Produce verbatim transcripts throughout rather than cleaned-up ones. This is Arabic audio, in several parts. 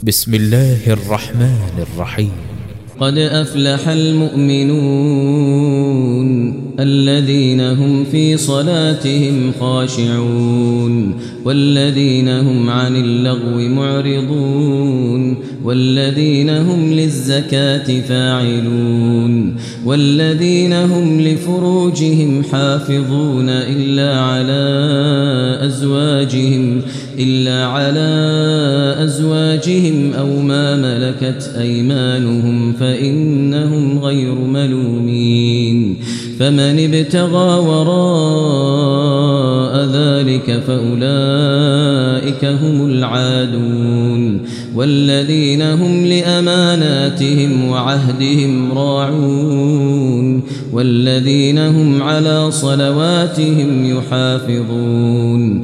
بسم الله الرحمن الرحيم. قد أفلح المؤمنون الذين هم في صلاتهم خاشعون والذين هم عن اللغو معرضون والذين هم للزكاة فاعلون والذين هم لفروجهم حافظون إلا على أزواجهم إلا على أزواجهم أو ما ملكت أيمانهم فإنهم غير ملومين فمن ابتغى وراء ذلك فأولئك هم العادون والذين هم لأماناتهم وعهدهم راعون والذين هم على صلواتهم يحافظون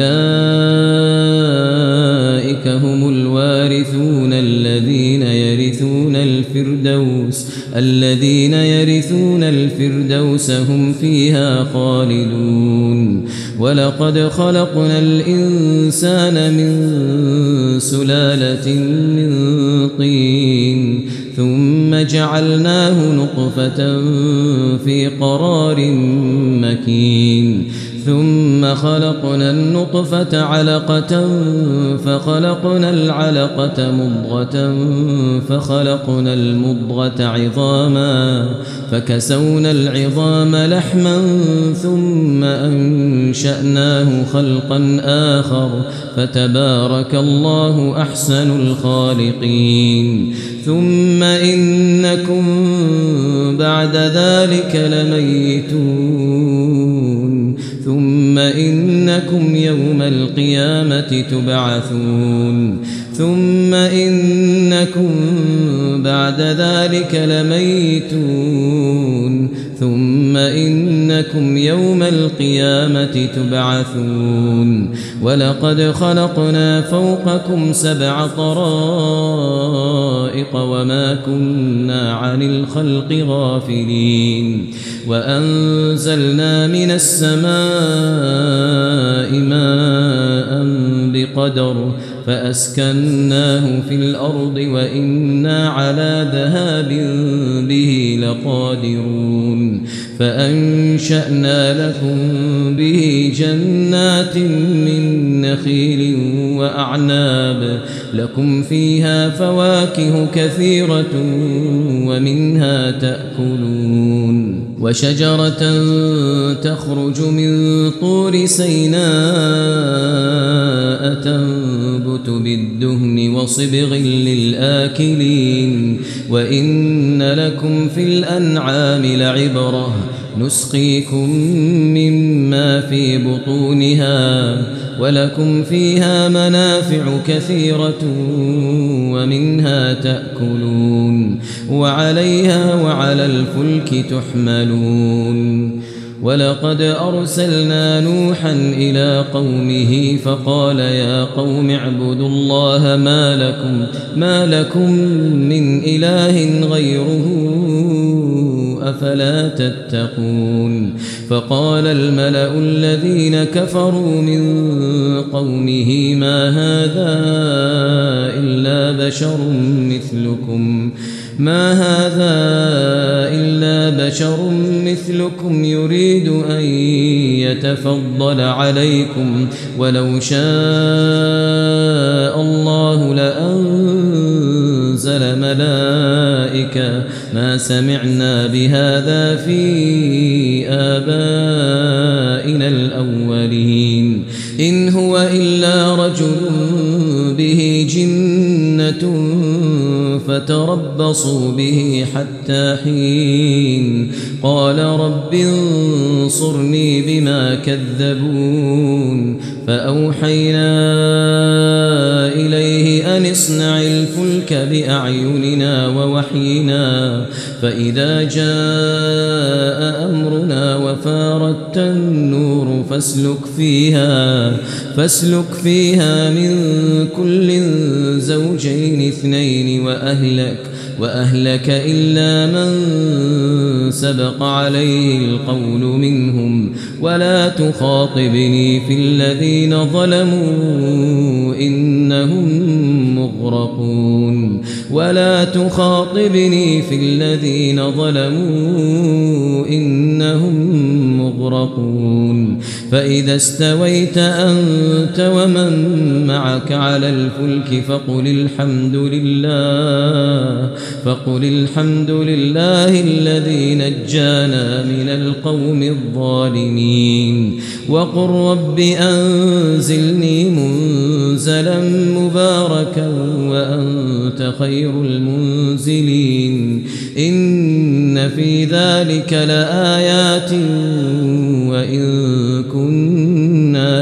أولئك هم الوارثون الذين يرثون الفردوس الذين يرثون الفردوس هم فيها خالدون ولقد خلقنا الإنسان من سلالة من طين ثم جعلناه نطفة في قرار مكين ثم خلقنا النطفة علقة فخلقنا العلقة مضغة فخلقنا المضغة عظاما فكسونا العظام لحما ثم أنشأناه خلقا آخر فتبارك الله أحسن الخالقين ثم إنكم بعد ذلك لميتون ثم إنكم يوم القيامة تبعثون ثم إنكم بعد ذلك لميتون ثم إنكم يوم القيامة تبعثون ولقد خلقنا فوقكم سبع طرائق وما كنا عن الخلق غافلين وأنزلنا من السماء ماء بقدر فأسكناه في الأرض وإنا على ذهاب به لقادرون فأنشأنا لكم به جنات من نخيل وأعناب لكم فيها فواكه كثيرة ومنها تأكلون وشجرة تخرج من طور سيناء تنبت بالدهن وصبغ للآكلين وإن لكم في الأنعام لعبرة نسقيكم مما في بطونها ولكم فيها منافع كثيرة ومنها تأكلون وعليها وعلى الفلك تحملون ولقد أرسلنا نوحا إلى قومه فقال يا قوم اعبدوا الله ما لكم, ما لكم من إله غيره أفلا تتقون فقال الملأ الذين كفروا من قومه ما هذا إلا بشر مثلكم ما هذا إلا بشر مثلكم يريد أن يتفضل عليكم ولو شاء الله لأنزل ملائكة ما سمعنا بهذا في آبائنا الأولين إن هو إلا رجل به جنة فتربصوا به حتى حين قال رب انصرني بما كذبون فأوحينا إليه أن اصنع الفلك بأعيننا ووحينا فإذا جاء أمرنا وفارت النور فاسلك فيها فاسلك فيها من كل زوجين اثنين وأهلك وأهلك إلا من سبق عليه القول منهم ولا تخاطبني في الذين ظلموا إنهم مغرقون ولا تخاطبني في الذين ظلموا إنهم مغرقون فإذا استويت أنت ومن معك على الفلك فقل الحمد لله فقل الحمد لله الذي نجانا من القوم الظالمين وقل رب أنزلني منزلا مباركا وأنت خير المنزلين إن في ذلك لآيات وإن كنا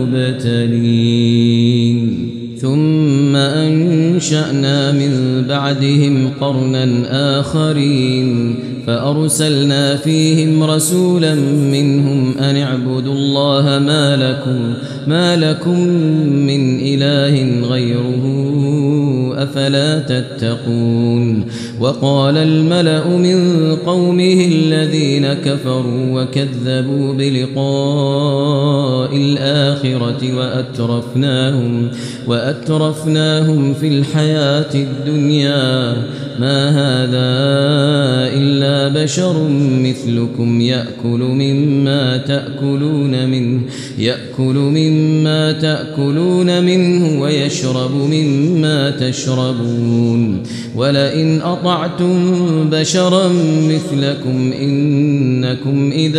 لمبتلين ثم أنشأنا من بعدهم قرنا آخرين فأرسلنا فيهم رسولا منهم أن اعبدوا الله ما لكم ما لكم من إله غيره أفلا تتقون وقال الملأ من قومه الذين كفروا وكذبوا بلقاء الآخرة وأترفناهم وأترفناهم في الحياة الدنيا ما هذا إلا بشر مثلكم يأكل مما تأكلون منه يأكل مما تأكلون منه ويشرب مما تشربون ولئن أطعتم بشرا مثلكم إنكم إذا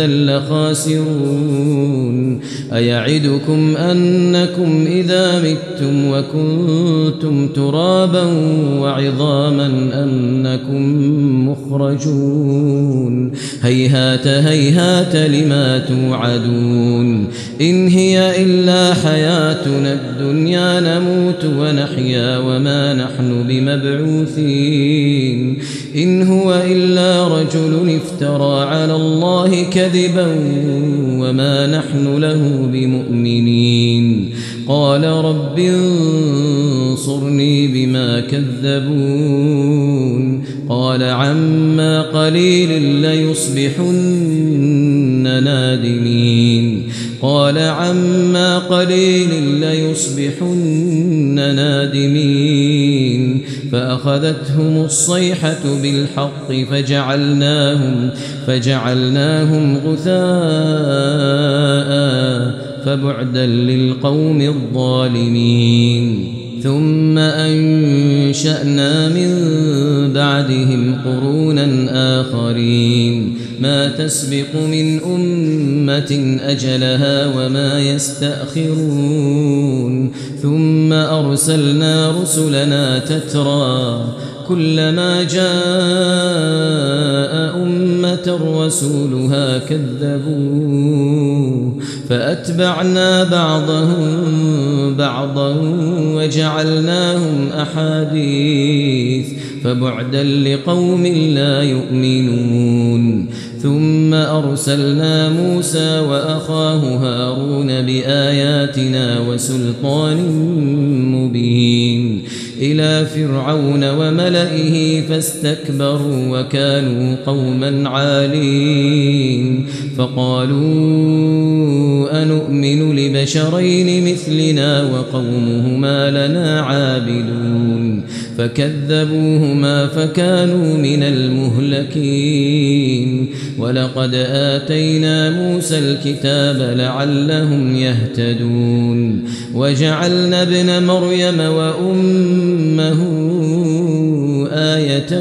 لخاسرون أيعدكم أنكم إذا متم وكنتم ترابا وعظاما أنكم مخرجون هيهات هيهات لما توعدون إن هي إلا حياتنا الدنيا نموت ونحيا وما نحن بمبعوثين إن هو إلا رجل افترى على الله كذبا وما نحن له بمؤمنين قال رب انصرني بما كذبون قال عما قليل ليصبحن نادمين قال عما قليل ليصبحن نادمين فأخذتهم الصيحة بالحق فجعلناهم فجعلناهم غثاء فبعدا للقوم الظالمين ثم أنشأنا من بعدهم قرونا آخرين ما تسبق من أمة أجلها وما يستأخرون ثم أرسلنا رسلنا تترى كلما جاء أمة رسولها كذبوه فأتبعنا بعضهم بعضا وجعلناهم أحاديث فبعدا لقوم لا يؤمنون ثم أرسلنا موسى وأخاه هارون بآياتنا وسلطان مبين إلى فرعون وملئه فاستكبروا وكانوا قوما عالين فقالوا أنؤمن لبشرين مثلنا وقومهما لنا عابدون فكذبوهما فكانوا من المهلكين ولقد آتينا موسى الكتاب لعلهم يهتدون وجعلنا ابن مريم وأمه آية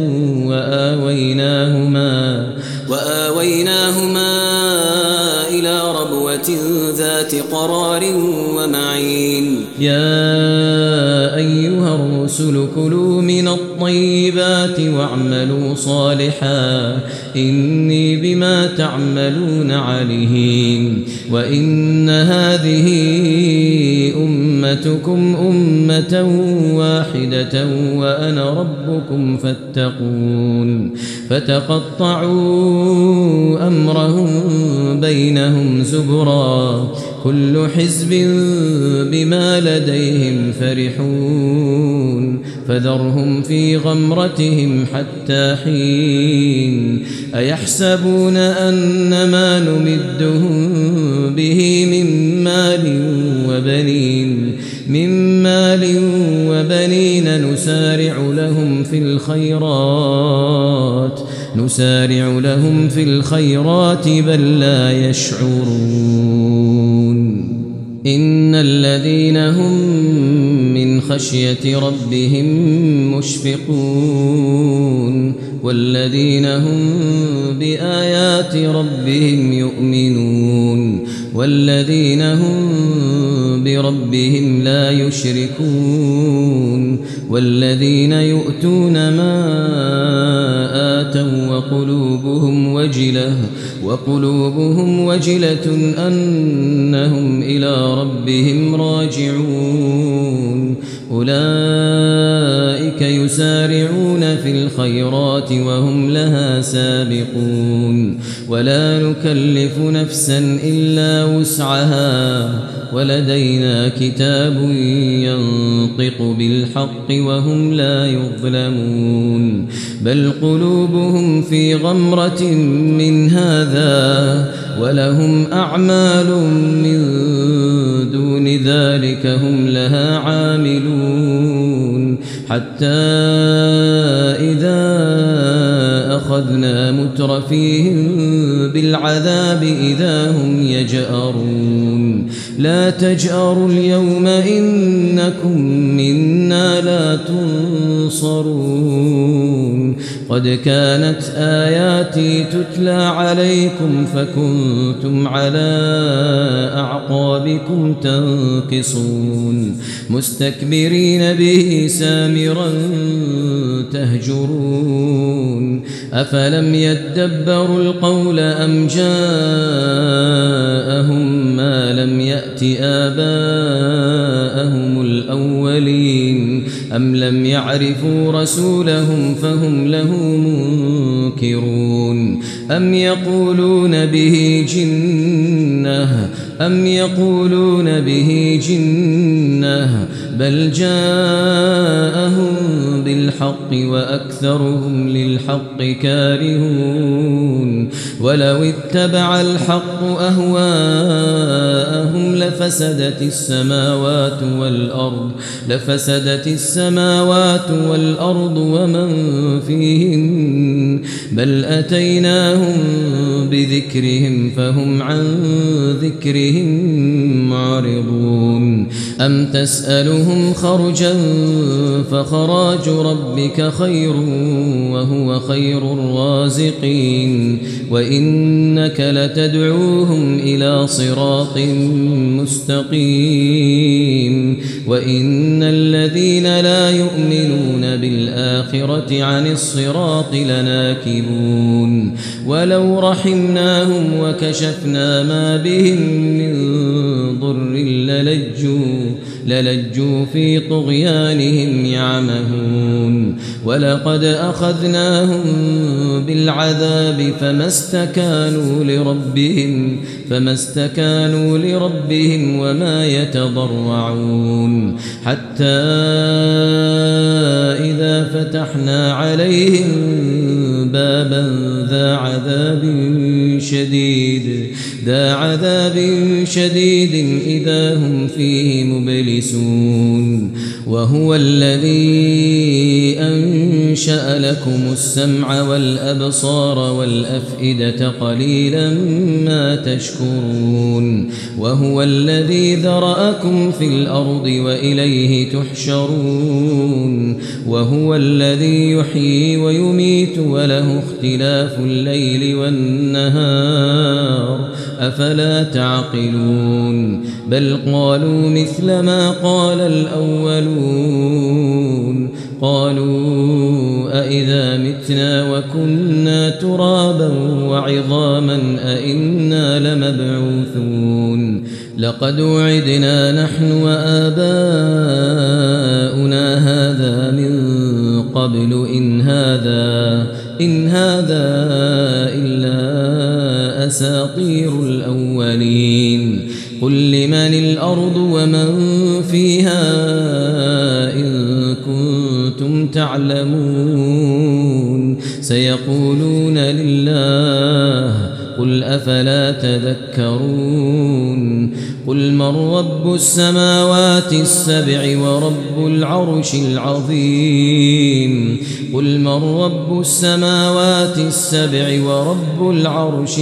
وآويناهما وآويناهما إلى ربوة ذات قرار ومعين يا أيها الرسل كلوا من الطيبات واعملوا صالحا إني بما تعملون عليم وإن هذه أمتكم أمة واحدة وأنا ربكم فاتقون فتقطعوا أمرهم بينهم زبرا كل حزب بما لديهم فرحون فذرهم في غمرتهم حتى حين أيحسبون أن ما نمدهم به من مال وبنين من مال وبنين نسارع لهم في الخيرات نسارع لهم في الخيرات بل لا يشعرون إن الذين هم من خشية ربهم مشفقون والذين هم بآيات ربهم يؤمنون والذين هم بربهم لا يشركون والذين يؤتون ما آتوا وقلوبهم وجلة وقلوبهم وجلة أنهم إلى ربهم راجعون أولئك يسارعون في الخيرات وهم لها سابقون ولا نكلف نفسا إلا وسعها ولدينا كتاب ينطق بالحق وهم لا يظلمون بل قلوبهم في غمرة من هذا ولهم أعمال من دون ذلك هم لها عاملون حتى إذا أخذنا مترفيهم بالعذاب إذا هم يجأرون لا تجأروا اليوم إنكم منا لا تنصرون قد كانت آياتي تتلى عليكم فكنتم على أعقابكم تنكصون مستكبرين به سامرا تهجرون أفلم يدبروا القول أم جاءهم ما لم يأت آباءهم الأولين أم لم يعرفوا رسولهم فهم له منكرون أم يقولون به جنة أم يقولون به جنة بل جاءهم بالحق وأكثرهم للحق كارهون ولو اتبع الحق أهواءهم لفسدت السماوات والأرض لفسدت السماوات والأرض ومن فيهن بل أتيناهم بذكرهم فهم عن ذكرهم معرضون أم تسألهم خرجا فخراج ربك خير وهو خير الرازقين وإنك لتدعوهم إلى صراط مستقيم وإن الذين لا يؤمنون بالآخرة عن الصراط لناكبون ولو رحمناهم وكشفنا ما بهم من ضر للجوا للجوا في طغيانهم يعمهون ولقد أخذناهم بالعذاب فما استكانوا لربهم فما استكانوا لربهم وما يتضرعون حتى إذا فتحنا عليهم بابا ذا عذاب شديد ذا عذاب شديد إذا هم فيه مبلسون وهو الذي أنشأ لكم السمع والأبصار والأفئدة قليلا ما تشكرون وهو الذي ذرأكم في الأرض وإليه تحشرون وهو الذي يحيي ويميت وله اختلاف الليل والنهار أفلا تعقلون بل قالوا مثل ما قال الأولون قالوا أئذا متنا وكنا ترابا وعظاما أئنا لمبعوثون لقد وعدنا نحن وآباؤنا هذا من قبل إن هذا إن هذا إلا أساطير الأولين قل لمن الأرض ومن فيها إن كنتم كنتم تعلمون سيقولون لله قل أفلا تذكرون قل من رب السماوات السبع ورب العرش العظيم قل من رب السماوات السبع ورب العرش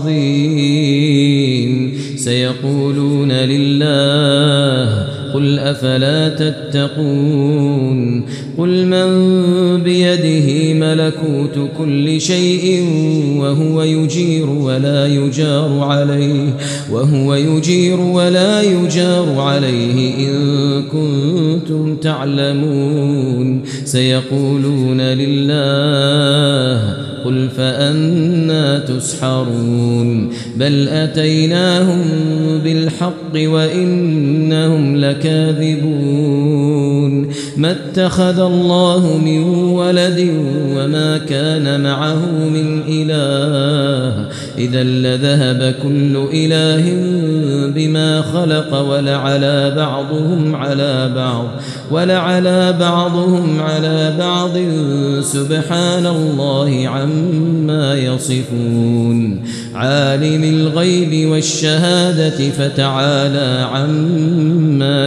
العظيم سيقولون لله قل أفلا تتقون قل من بيده ملكوت كل شيء وهو يجير ولا يجار عليه وهو يجير ولا يجار عليه إن كنتم تعلمون سيقولون لله قل فأنى تسحرون بل أتيناهم بالحق وإنهم لكاذبون ما اتخذ الله من ولد وما كان معه من إله إذا لذهب كل إله بما خلق ولعلى بعضهم على بعض ولعلى بعضهم على بعض سبحان الله عما يصفون عالم الغيب والشهادة فتعالى عما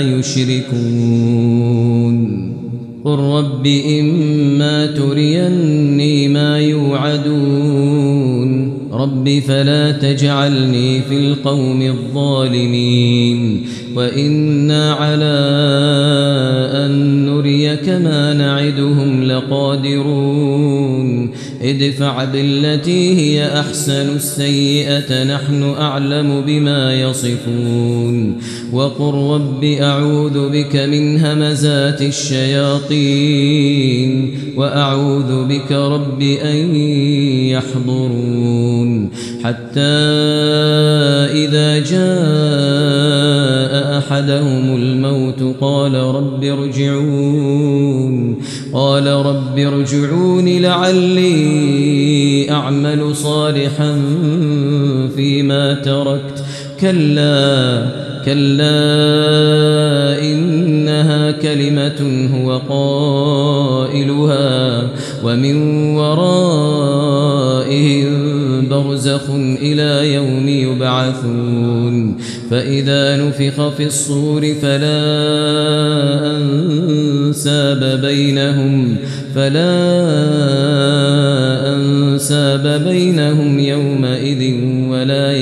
يشركون قل رب إما تريني ما يوعدون رب فلا تجعلني في القوم الظالمين وإنا على أن نريك ما نعدهم لقادرون ادفع بالتي هي أحسن السيئة نحن أعلم بما يصفون وقل رب أعوذ بك من همزات الشياطين وأعوذ بك رب أن يحضرون حتى إذا جاء أحدهم الموت قال رب ارجعون قال رب ارجعون لعلي أعمل صالحا فيما تركت كلا كلا إنها كلمة هو قائلها ومن ورائهم برزخ إلى يوم يبعثون فإذا نفخ في الصور فلا أنساب بينهم فلا أنساب بينهم يومئذ ولا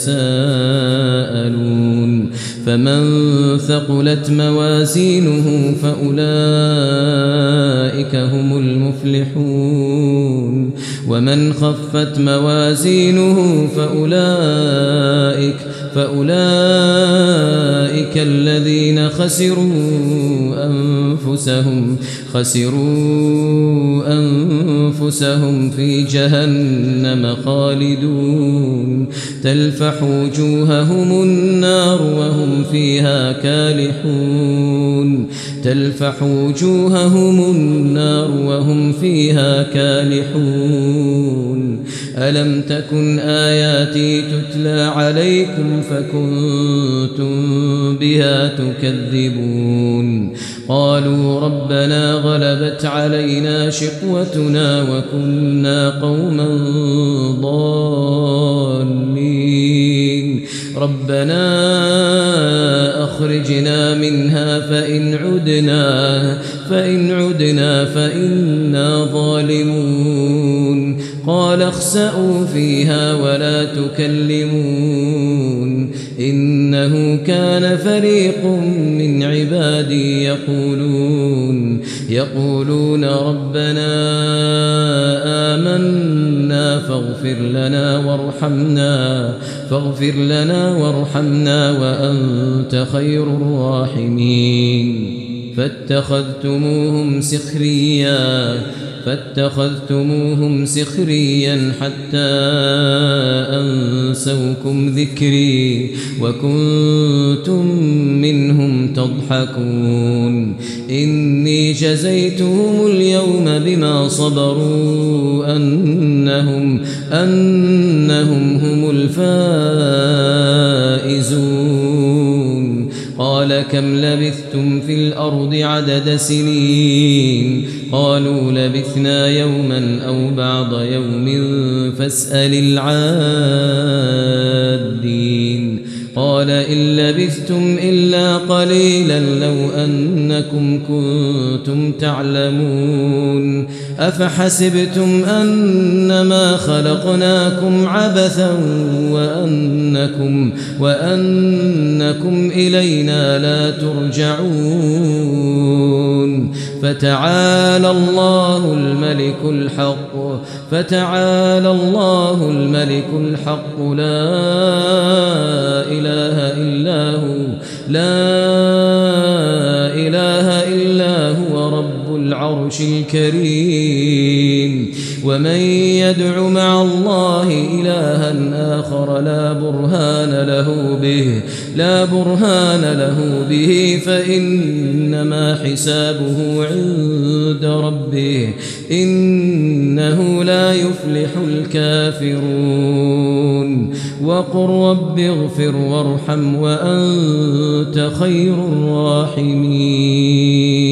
يتساءلون فمن ثقلت موازينه فأولئك هم المفلحون ومن خفت موازينه فأولئك فأولئك الذين خسروا أنفسهم خسروا أنفسهم في جهنم خالدون تلفح وجوههم النار وهم فيها كالحون تلفح وجوههم النار وهم فيها كالحون ألم تكن آياتي تتلى عليكم فكنتم بها تكذبون قالوا ربنا غلبت علينا شقوتنا وكنا قوما ضالين ربنا أخرجنا منها فإن عدنا فإن عدنا فإنا ظالمون قال اخسئوا فيها ولا تكلمون إنه كان فريق من عبادي يقولون يقولون ربنا آمنا فاغفر لنا وارحمنا فاغفر لنا وارحمنا وأنت خير الراحمين فاتخذتموهم سخريا فاتخذتموهم سخريا حتى أنسوكم ذكري وكنتم منهم تضحكون إني جزيتهم اليوم بما صبروا أنهم أنهم هم الفائزون قال قال كم لبثتم في الأرض عدد سنين قالوا لبثنا يوما أو بعض يوم فاسأل العادين قال إن لبثتم إلا قليلا لو أنكم كنتم تعلمون أفحسبتم أنما خلقناكم عبثا وأنكم, وأنكم إلينا لا ترجعون فتعالى الله الملك الحق فتعالى الله الملك الحق لا إله إلا هو لا إله إلا هو رب العرش الكريم ومن يدع مع الله إلها آخر لا برهان له به لا برهان له به فإنما حسابه عند ربه إنه لا يفلح الكافرون وقل رب اغفر وارحم وأنت خير الراحمين